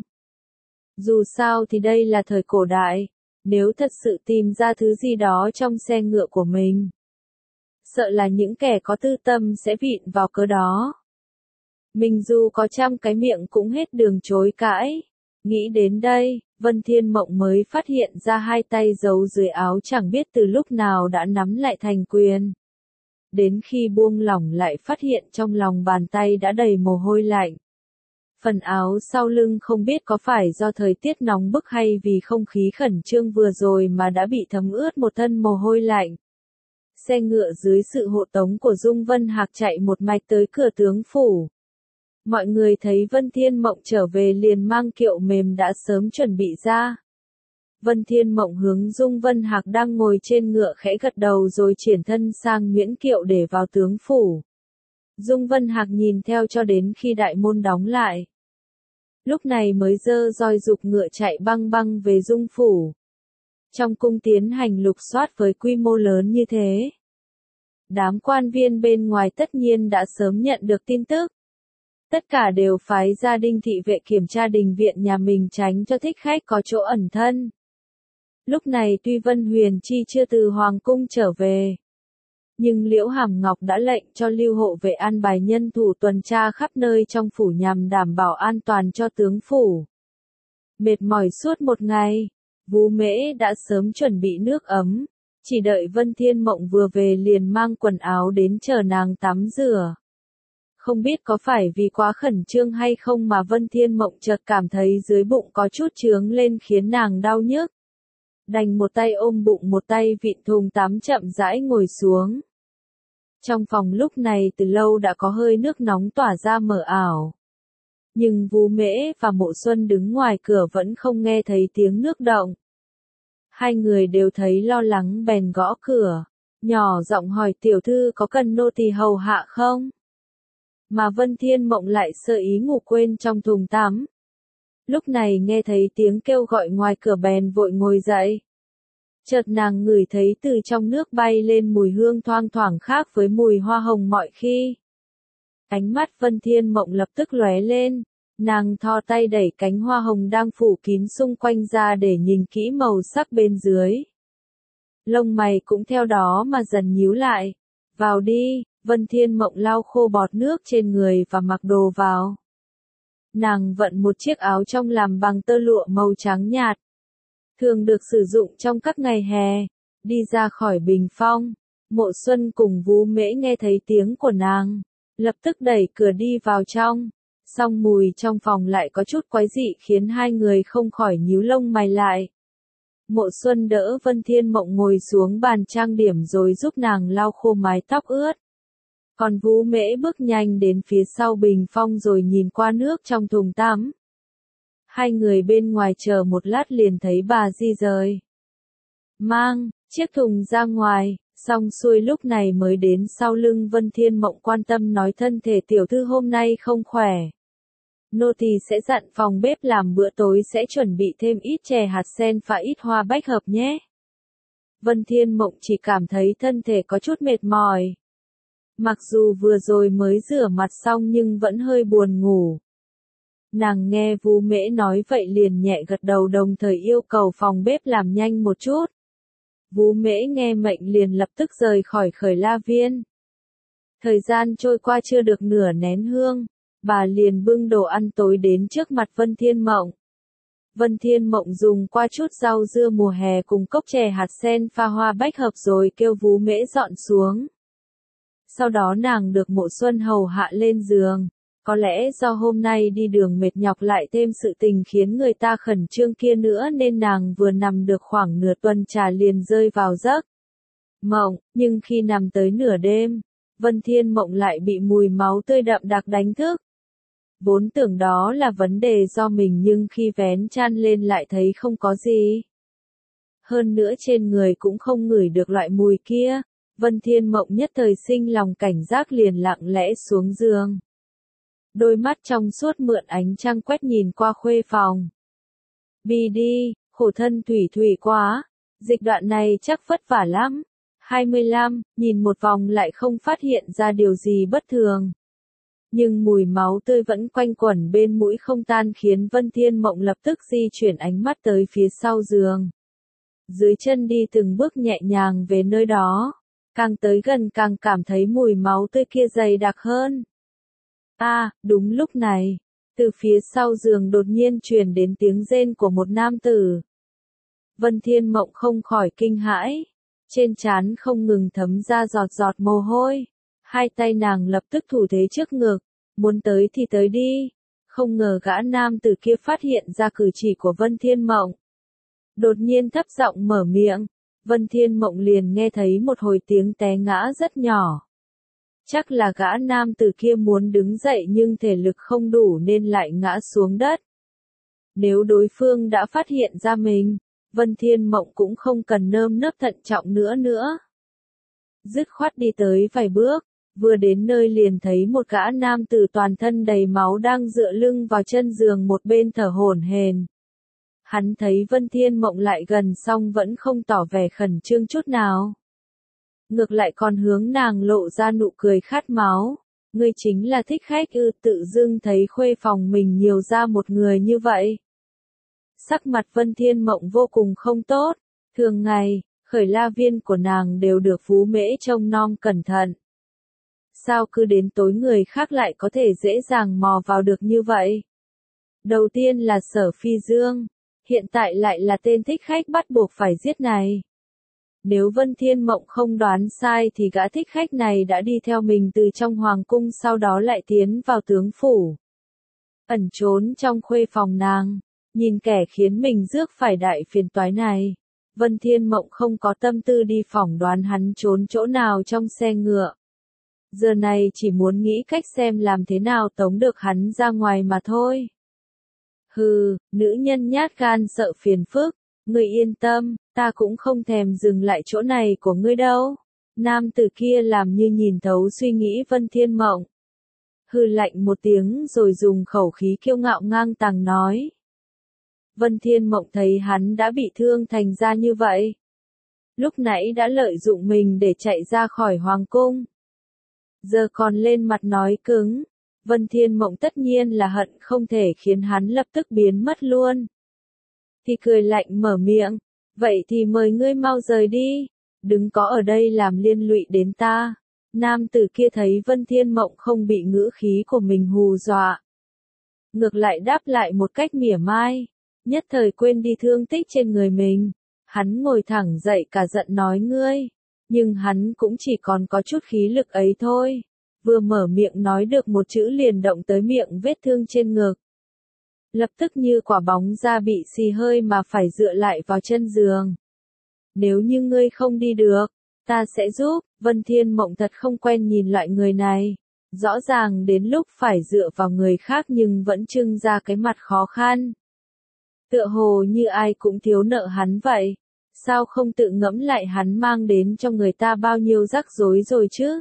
Dù sao thì đây là thời cổ đại, nếu thật sự tìm ra thứ gì đó trong xe ngựa của mình, sợ là những kẻ có tư tâm sẽ vịn vào cớ đó. Mình dù có trăm cái miệng cũng hết đường chối cãi. Nghĩ đến đây, Vân Thiên Mộng mới phát hiện ra hai tay giấu dưới áo chẳng biết từ lúc nào đã nắm lại thành quyền. Đến khi buông lỏng lại phát hiện trong lòng bàn tay đã đầy mồ hôi lạnh. Phần áo sau lưng không biết có phải do thời tiết nóng bức hay vì không khí khẩn trương vừa rồi mà đã bị thấm ướt một thân mồ hôi lạnh. Xe ngựa dưới sự hộ tống của Dung Vân Hạc chạy một mạch tới cửa tướng phủ. Mọi người thấy Vân Thiên Mộng trở về liền mang kiệu mềm đã sớm chuẩn bị ra. Vân Thiên Mộng hướng Dung Vân Hạc đang ngồi trên ngựa khẽ gật đầu rồi triển thân sang miễn kiệu để vào tướng phủ. Dung Vân Hạc nhìn theo cho đến khi đại môn đóng lại. Lúc này mới dơ roi dục ngựa chạy băng băng về Dung phủ. Trong cung tiến hành lục soát với quy mô lớn như thế, đám quan viên bên ngoài tất nhiên đã sớm nhận được tin tức. Tất cả đều phái gia đình thị vệ kiểm tra đình viện nhà mình tránh cho thích khách có chỗ ẩn thân. Lúc này tuy Vân Huyền Chi chưa từ Hoàng cung trở về, Nhưng Liễu Hàm Ngọc đã lệnh cho lưu hộ vệ an bài nhân thủ tuần tra khắp nơi trong phủ nhằm đảm bảo an toàn cho tướng phủ. Mệt mỏi suốt một ngày, Vú Mễ đã sớm chuẩn bị nước ấm, chỉ đợi Vân Thiên Mộng vừa về liền mang quần áo đến chờ nàng tắm rửa. Không biết có phải vì quá khẩn trương hay không mà Vân Thiên Mộng chợt cảm thấy dưới bụng có chút chướng lên khiến nàng đau nhức. Đành một tay ôm bụng một tay vịn thùng tắm chậm rãi ngồi xuống. Trong phòng lúc này từ lâu đã có hơi nước nóng tỏa ra mờ ảo. Nhưng Vú Mễ và Mộ Xuân đứng ngoài cửa vẫn không nghe thấy tiếng nước động. Hai người đều thấy lo lắng bèn gõ cửa, nhỏ giọng hỏi tiểu thư có cần nô tỳ hầu hạ không? Mà Vân Thiên Mộng lại sơ ý ngủ quên trong thùng tắm. Lúc này nghe thấy tiếng kêu gọi ngoài cửa bèn vội ngồi dậy. Chợt nàng ngửi thấy từ trong nước bay lên mùi hương thoang thoảng khác với mùi hoa hồng mọi khi. Ánh mắt Vân Thiên Mộng lập tức lóe lên, nàng thò tay đẩy cánh hoa hồng đang phủ kín xung quanh ra để nhìn kỹ màu sắc bên dưới. Lông mày cũng theo đó mà dần nhíu lại. Vào đi, Vân Thiên Mộng lau khô bọt nước trên người và mặc đồ vào. Nàng vận một chiếc áo trong làm bằng tơ lụa màu trắng nhạt, thường được sử dụng trong các ngày hè, đi ra khỏi bình phong. Mộ Xuân cùng Vú Mễ nghe thấy tiếng của nàng, lập tức đẩy cửa đi vào trong. Song mùi trong phòng lại có chút quái dị khiến hai người không khỏi nhíu lông mày lại. Mộ Xuân đỡ Vân Thiên Mộng ngồi xuống bàn trang điểm rồi giúp nàng lau khô mái tóc ướt. Còn Vú Mễ bước nhanh đến phía sau bình phong rồi nhìn qua nước trong thùng tắm. Hai người bên ngoài chờ một lát liền thấy bà di rời mang chiếc thùng ra ngoài, xong xuôi lúc này mới đến sau lưng Vân Thiên Mộng quan tâm nói thân thể tiểu thư hôm nay không khỏe. Nô tỳ sẽ dặn phòng bếp làm bữa tối sẽ chuẩn bị thêm ít chè hạt sen và ít hoa bách hợp nhé. Vân Thiên Mộng chỉ cảm thấy thân thể có chút mệt mỏi. Mặc dù vừa rồi mới rửa mặt xong nhưng vẫn hơi buồn ngủ. Nàng nghe Vú Mễ nói vậy liền nhẹ gật đầu đồng thời yêu cầu phòng bếp làm nhanh một chút. Vú Mễ nghe mệnh liền lập tức rời khỏi Khởi La Viên. Thời gian trôi qua chưa được nửa nén hương, bà liền bưng đồ ăn tối đến trước mặt Vân Thiên Mộng. Vân Thiên Mộng dùng qua chút rau dưa mùa hè cùng cốc chè hạt sen pha hoa bách hợp rồi kêu Vú Mễ dọn xuống. Sau đó nàng được Mộ Xuân hầu hạ lên giường. Có lẽ do hôm nay đi đường mệt nhọc lại thêm sự tình khiến người ta khẩn trương kia nữa nên nàng vừa nằm được khoảng nửa tuần trà liền rơi vào giấc mộng, nhưng khi nằm tới nửa đêm, Vân Thiên Mộng lại bị mùi máu tươi đậm đặc đánh thức. Vốn tưởng đó là vấn đề do mình nhưng khi vén chăn lên lại thấy không có gì. Hơn nữa trên người cũng không ngửi được loại mùi kia, Vân Thiên Mộng nhất thời sinh lòng cảnh giác liền lặng lẽ xuống giường. Đôi mắt trong suốt mượn ánh trăng quét nhìn qua khuê phòng. Bi đi, khổ thân thủy thủy quá, dịch đoạn này chắc vất vả lắm. hai mươi lăm, nhìn một vòng lại không phát hiện ra điều gì bất thường. Nhưng mùi máu tươi vẫn quanh quẩn bên mũi không tan khiến Vân Thiên Mộng lập tức di chuyển ánh mắt tới phía sau giường. Dưới chân đi từng bước nhẹ nhàng về nơi đó, càng tới gần càng cảm thấy mùi máu tươi kia dày đặc hơn. À, đúng lúc này, từ phía sau giường đột nhiên truyền đến tiếng rên của một nam tử. Vân Thiên Mộng không khỏi kinh hãi, trên trán không ngừng thấm ra giọt giọt mồ hôi. Hai tay nàng lập tức thủ thế trước ngực, muốn tới thì tới đi. Không ngờ gã nam tử kia phát hiện ra cử chỉ của Vân Thiên Mộng. Đột nhiên thấp giọng mở miệng, Vân Thiên Mộng liền nghe thấy một hồi tiếng té ngã rất nhỏ. Chắc là gã nam tử kia muốn đứng dậy nhưng thể lực không đủ nên lại ngã xuống đất. Nếu đối phương đã phát hiện ra mình, Vân Thiên Mộng cũng không cần nơm nớp thận trọng nữa nữa. Dứt khoát đi tới vài bước, vừa đến nơi liền thấy một gã nam tử toàn thân đầy máu đang dựa lưng vào chân giường một bên thở hổn hển. Hắn thấy Vân Thiên Mộng lại gần xong vẫn không tỏ vẻ khẩn trương chút nào. Ngược lại còn hướng nàng lộ ra nụ cười khát máu. Ngươi chính là thích khách ư? Tự dưng thấy khuê phòng mình nhiều ra một người như vậy. Sắc mặt Vân Thiên Mộng vô cùng không tốt. Thường ngày, khởi la viên của nàng đều được Phú Mễ trông nom cẩn thận. Sao cứ đến tối người khác lại có thể dễ dàng mò vào được như vậy? Đầu tiên là Sở Phi Dương, hiện tại lại là tên thích khách bắt buộc phải giết này. Nếu Vân Thiên Mộng không đoán sai thì gã thích khách này đã đi theo mình từ trong hoàng cung sau đó lại tiến vào tướng phủ. Ẩn trốn trong khuê phòng nàng, nhìn kẻ khiến mình rước phải đại phiền toái này. Vân Thiên Mộng không có tâm tư đi phỏng đoán hắn trốn chỗ nào trong xe ngựa. Giờ này chỉ muốn nghĩ cách xem làm thế nào tống được hắn ra ngoài mà thôi. Hừ, nữ nhân nhát gan sợ phiền phức, ngươi yên tâm, ta cũng không thèm dừng lại chỗ này của ngươi đâu. Nam tử kia làm như nhìn thấu suy nghĩ Vân Thiên Mộng. Hừ lạnh một tiếng rồi dùng khẩu khí kiêu ngạo ngang tàng nói. Vân Thiên Mộng thấy hắn đã bị thương thành ra như vậy. Lúc nãy đã lợi dụng mình để chạy ra khỏi hoàng cung. Giờ còn lên mặt nói cứng. Vân Thiên Mộng tất nhiên là hận không thể khiến hắn lập tức biến mất luôn. Thì cười lạnh mở miệng. Vậy thì mời ngươi mau rời đi. Đừng có ở đây làm liên lụy đến ta. Nam tử kia thấy Vân Thiên Mộng không bị ngữ khí của mình hù dọa. Ngược lại đáp lại một cách mỉa mai. Nhất thời quên đi thương tích trên người mình. Hắn ngồi thẳng dậy cả giận nói ngươi. Nhưng hắn cũng chỉ còn có chút khí lực ấy thôi. Vừa mở miệng nói được một chữ liền động tới miệng vết thương trên ngực. Lập tức như quả bóng ra bị xì hơi mà phải dựa lại vào chân giường. Nếu như ngươi không đi được, ta sẽ giúp. Vân Thiên Mộng thật không quen nhìn loại người này. Rõ ràng đến lúc phải dựa vào người khác nhưng vẫn trưng ra cái mặt khó khăn. Tựa hồ như ai cũng thiếu nợ hắn vậy. Sao không tự ngẫm lại hắn mang đến cho người ta bao nhiêu rắc rối rồi chứ?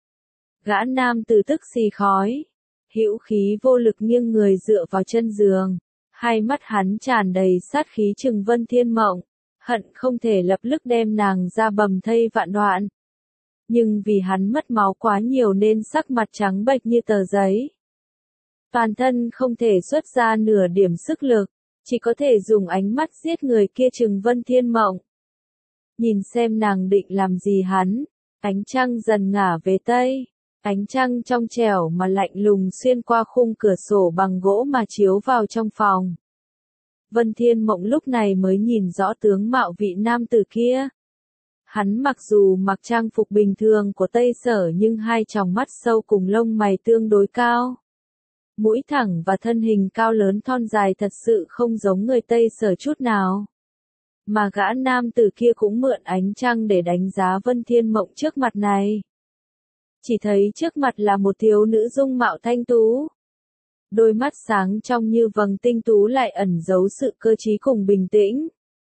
Gã nam từ tức xì khói. Hữu khí vô lực nghiêng người dựa vào chân giường. Hai mắt hắn tràn đầy sát khí trừng Vân Thiên Mộng. Hận không thể lập tức đem nàng ra bầm thây vạn đoạn. Nhưng vì hắn mất máu quá nhiều nên sắc mặt trắng bệch như tờ giấy. Toàn thân không thể xuất ra nửa điểm sức lực. Chỉ có thể dùng ánh mắt giết người kia trừng Vân Thiên Mộng. Nhìn xem nàng định làm gì hắn. Ánh trăng dần ngả về tây. Ánh trăng trong trẻo mà lạnh lùng xuyên qua khung cửa sổ bằng gỗ mà chiếu vào trong phòng. Vân Thiên Mộng lúc này mới nhìn rõ tướng mạo vị nam tử kia. Hắn mặc dù mặc trang phục bình thường của Tây Sở nhưng hai tròng mắt sâu cùng lông mày tương đối cao. Mũi thẳng và thân hình cao lớn thon dài thật sự không giống người Tây Sở chút nào. Mà gã nam tử kia cũng mượn ánh trăng để đánh giá Vân Thiên Mộng trước mặt này. Chỉ thấy trước mặt là một thiếu nữ dung mạo thanh tú. Đôi mắt sáng trong như vầng tinh tú lại ẩn giấu sự cơ trí cùng bình tĩnh.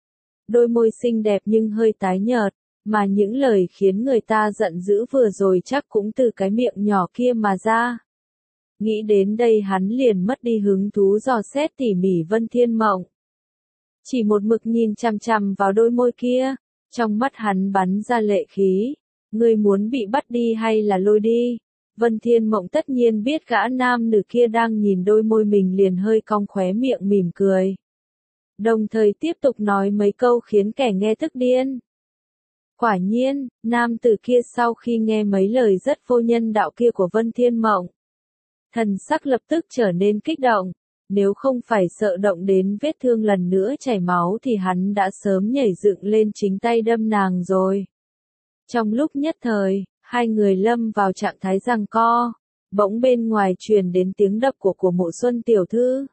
Đôi môi xinh đẹp nhưng hơi tái nhợt, mà những lời khiến người ta giận dữ vừa rồi chắc cũng từ cái miệng nhỏ kia mà ra. Nghĩ đến đây hắn liền mất đi hứng thú dò xét tỉ mỉ Vân Thiên Mộng. Chỉ một mực nhìn chằm chằm vào đôi môi kia, trong mắt hắn bắn ra lệ khí. Ngươi muốn bị bắt đi hay là lôi đi? Vân Thiên Mộng tất nhiên biết gã nam nữ kia đang nhìn đôi môi mình liền hơi cong khóe miệng mỉm cười. Đồng thời tiếp tục nói mấy câu khiến kẻ nghe tức điên. Quả nhiên, nam tử kia sau khi nghe mấy lời rất vô nhân đạo kia của Vân Thiên Mộng. Thần sắc lập tức trở nên kích động. Nếu không phải sợ động đến vết thương lần nữa chảy máu thì hắn đã sớm nhảy dựng lên chính tay đâm nàng rồi. Trong lúc nhất thời, hai người lâm vào trạng thái giằng co, bỗng bên ngoài truyền đến tiếng đập của của Mộ Xuân tiểu thư.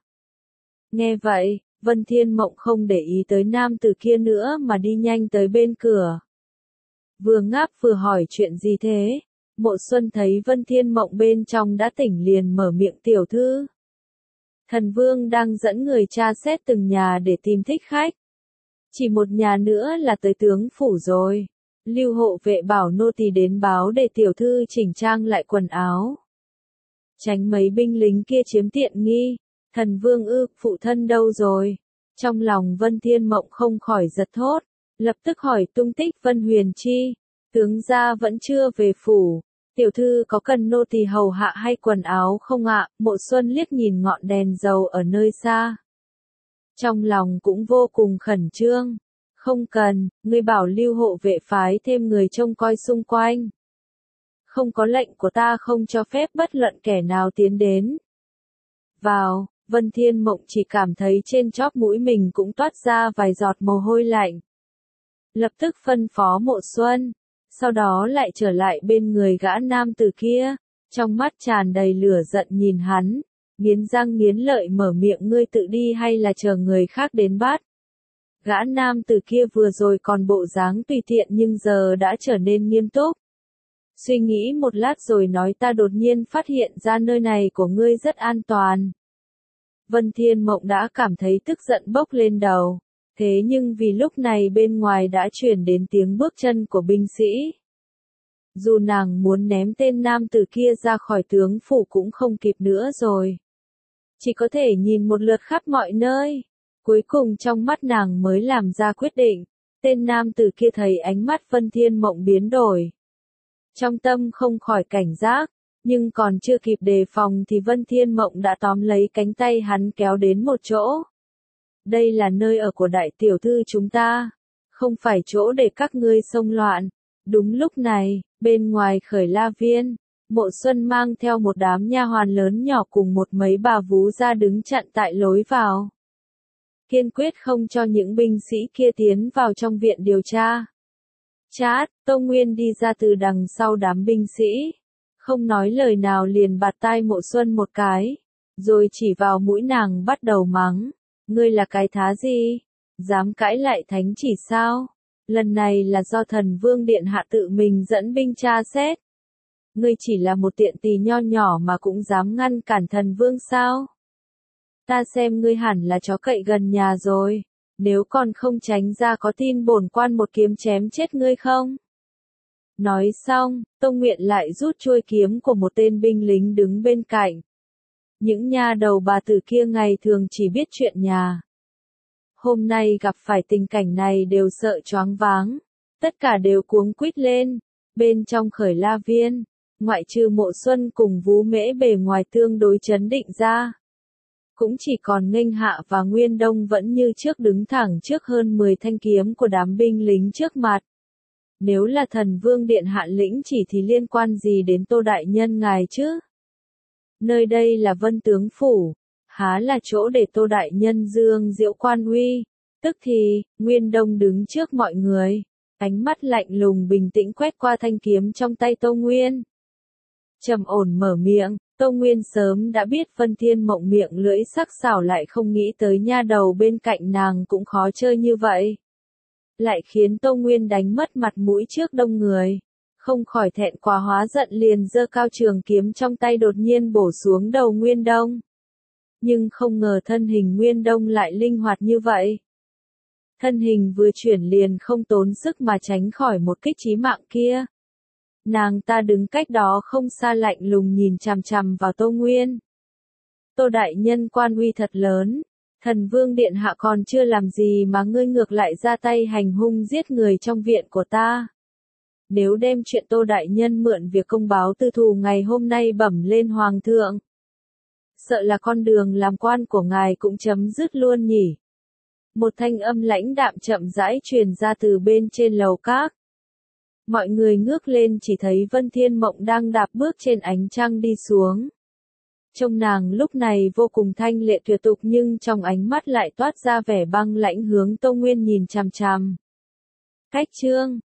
Nghe vậy, Vân Thiên Mộng không để ý tới nam tử kia nữa mà đi nhanh tới bên cửa. Vừa ngáp vừa hỏi chuyện gì thế? Mộ Xuân thấy Vân Thiên Mộng bên trong đã tỉnh liền mở miệng tiểu thư. Thần Vương đang dẫn người tra xét từng nhà để tìm thích khách. Chỉ một nhà nữa là tới tướng phủ rồi. Lưu hộ vệ bảo nô tỳ đến báo để tiểu thư chỉnh trang lại quần áo. Tránh mấy binh lính kia chiếm tiện nghi. Thần Vương ư, phụ thân đâu rồi? Trong lòng Vân Thiên Mộng không khỏi giật thốt. Lập tức hỏi tung tích Vân Huyền Chi. Tướng gia vẫn chưa về phủ. Tiểu thư có cần nô tỳ hầu hạ hay quần áo không ạ? Mộ Xuân liếc nhìn ngọn đèn dầu ở nơi xa. Trong lòng cũng vô cùng khẩn trương. Không cần, ngươi bảo lưu hộ vệ phái thêm người trông coi xung quanh. Không có lệnh của ta không cho phép bất luận kẻ nào tiến đến. Vào, Vân Thiên Mộng chỉ cảm thấy trên chóp mũi mình cũng toát ra vài giọt mồ hôi lạnh. Lập tức phân phó Mộ Xuân, sau đó lại trở lại bên người gã nam tử kia, trong mắt tràn đầy lửa giận nhìn hắn, nghiến răng nghiến lợi mở miệng ngươi tự đi hay là chờ người khác đến bắt. Gã nam tử kia vừa rồi còn bộ dáng tùy tiện nhưng giờ đã trở nên nghiêm túc. Suy nghĩ một lát rồi nói ta đột nhiên phát hiện ra nơi này của ngươi rất an toàn. Vân Thiên Mộng đã cảm thấy tức giận bốc lên đầu. Thế nhưng vì lúc này bên ngoài đã truyền đến tiếng bước chân của binh sĩ. Dù nàng muốn ném tên nam tử kia ra khỏi tướng phủ cũng không kịp nữa rồi. Chỉ có thể nhìn một lượt khắp mọi nơi. Cuối cùng trong mắt nàng mới làm ra quyết định. Tên nam tử kia thấy ánh mắt Vân Thiên Mộng biến đổi. Trong tâm không khỏi cảnh giác. Nhưng còn chưa kịp đề phòng thì Vân Thiên Mộng đã tóm lấy cánh tay hắn kéo đến một chỗ. Đây là nơi ở của đại tiểu thư chúng ta, không phải chỗ để các ngươi xông loạn. Đúng lúc này, bên ngoài Khởi La Viên, Mộ Xuân mang theo một đám nha hoàn lớn nhỏ cùng một mấy bà vú ra đứng chặn tại lối vào. Kiên quyết không cho những binh sĩ kia tiến vào trong viện điều tra. Chát, Tô Nguyên đi ra từ đằng sau đám binh sĩ. Không nói lời nào liền bạt tai Mộ Xuân một cái, rồi chỉ vào mũi nàng bắt đầu mắng. Ngươi là cái thá gì? Dám cãi lại thánh chỉ sao? Lần này là do thần vương điện hạ tự mình dẫn binh tra xét. Ngươi chỉ là một tiện tỳ nho nhỏ mà cũng dám ngăn cản thần vương sao? Ta xem ngươi hẳn là chó cậy gần nhà rồi. Nếu còn không tránh ra có tin bổn quan một kiếm chém chết ngươi không? Nói xong, Tông Nguyện lại rút chuôi kiếm của một tên binh lính đứng bên cạnh. Những nha đầu bà tử kia ngày thường chỉ biết chuyện nhà. Hôm nay gặp phải tình cảnh này đều sợ choáng váng. Tất cả đều cuống quýt lên. Bên trong Khởi La Viên, ngoại trừ Mộ Xuân cùng Vú Mễ bề ngoài tương đối chấn định ra. Cũng chỉ còn Nghênh Hạ và Nguyên Đông vẫn như trước đứng thẳng trước hơn mười thanh kiếm của đám binh lính trước mặt. Nếu là thần vương điện hạ lĩnh chỉ thì liên quan gì đến Tô Đại Nhân ngài chứ? Nơi đây là Vân Tướng Phủ, há là chỗ để Tô Đại Nhân dương diễu quan uy. Tức thì, Nguyên Đông đứng trước mọi người, ánh mắt lạnh lùng bình tĩnh quét qua thanh kiếm trong tay Tô Nguyên. Trầm ổn mở miệng, Tô Nguyên sớm đã biết Vân Thiên Mộng miệng lưỡi sắc sảo lại không nghĩ tới nha đầu bên cạnh nàng cũng khó chơi như vậy. Lại khiến Tô Nguyên đánh mất mặt mũi trước đông người. Không khỏi thẹn quá hóa giận liền giơ cao trường kiếm trong tay đột nhiên bổ xuống đầu Nguyên Đông. Nhưng không ngờ thân hình Nguyên Đông lại linh hoạt như vậy. Thân hình vừa chuyển liền không tốn sức mà tránh khỏi một kích chí mạng kia. Nàng ta đứng cách đó không xa lạnh lùng nhìn chằm chằm vào Tô Nguyên. Tô Đại Nhân quan uy thật lớn. Thần Vương Điện Hạ còn chưa làm gì mà ngươi ngược lại ra tay hành hung giết người trong viện của ta. Nếu đem chuyện Tô Đại Nhân mượn việc công báo tư thù ngày hôm nay bẩm lên Hoàng thượng. Sợ là con đường làm quan của ngài cũng chấm dứt luôn nhỉ. Một thanh âm lãnh đạm chậm rãi truyền ra từ bên trên lầu các. Mọi người ngước lên chỉ thấy Vân Thiên Mộng đang đạp bước trên ánh trăng đi xuống. Trông nàng lúc này vô cùng thanh lệ tuyệt tục nhưng trong ánh mắt lại toát ra vẻ băng lãnh hướng Tô Nguyên nhìn chằm chằm. Cách chương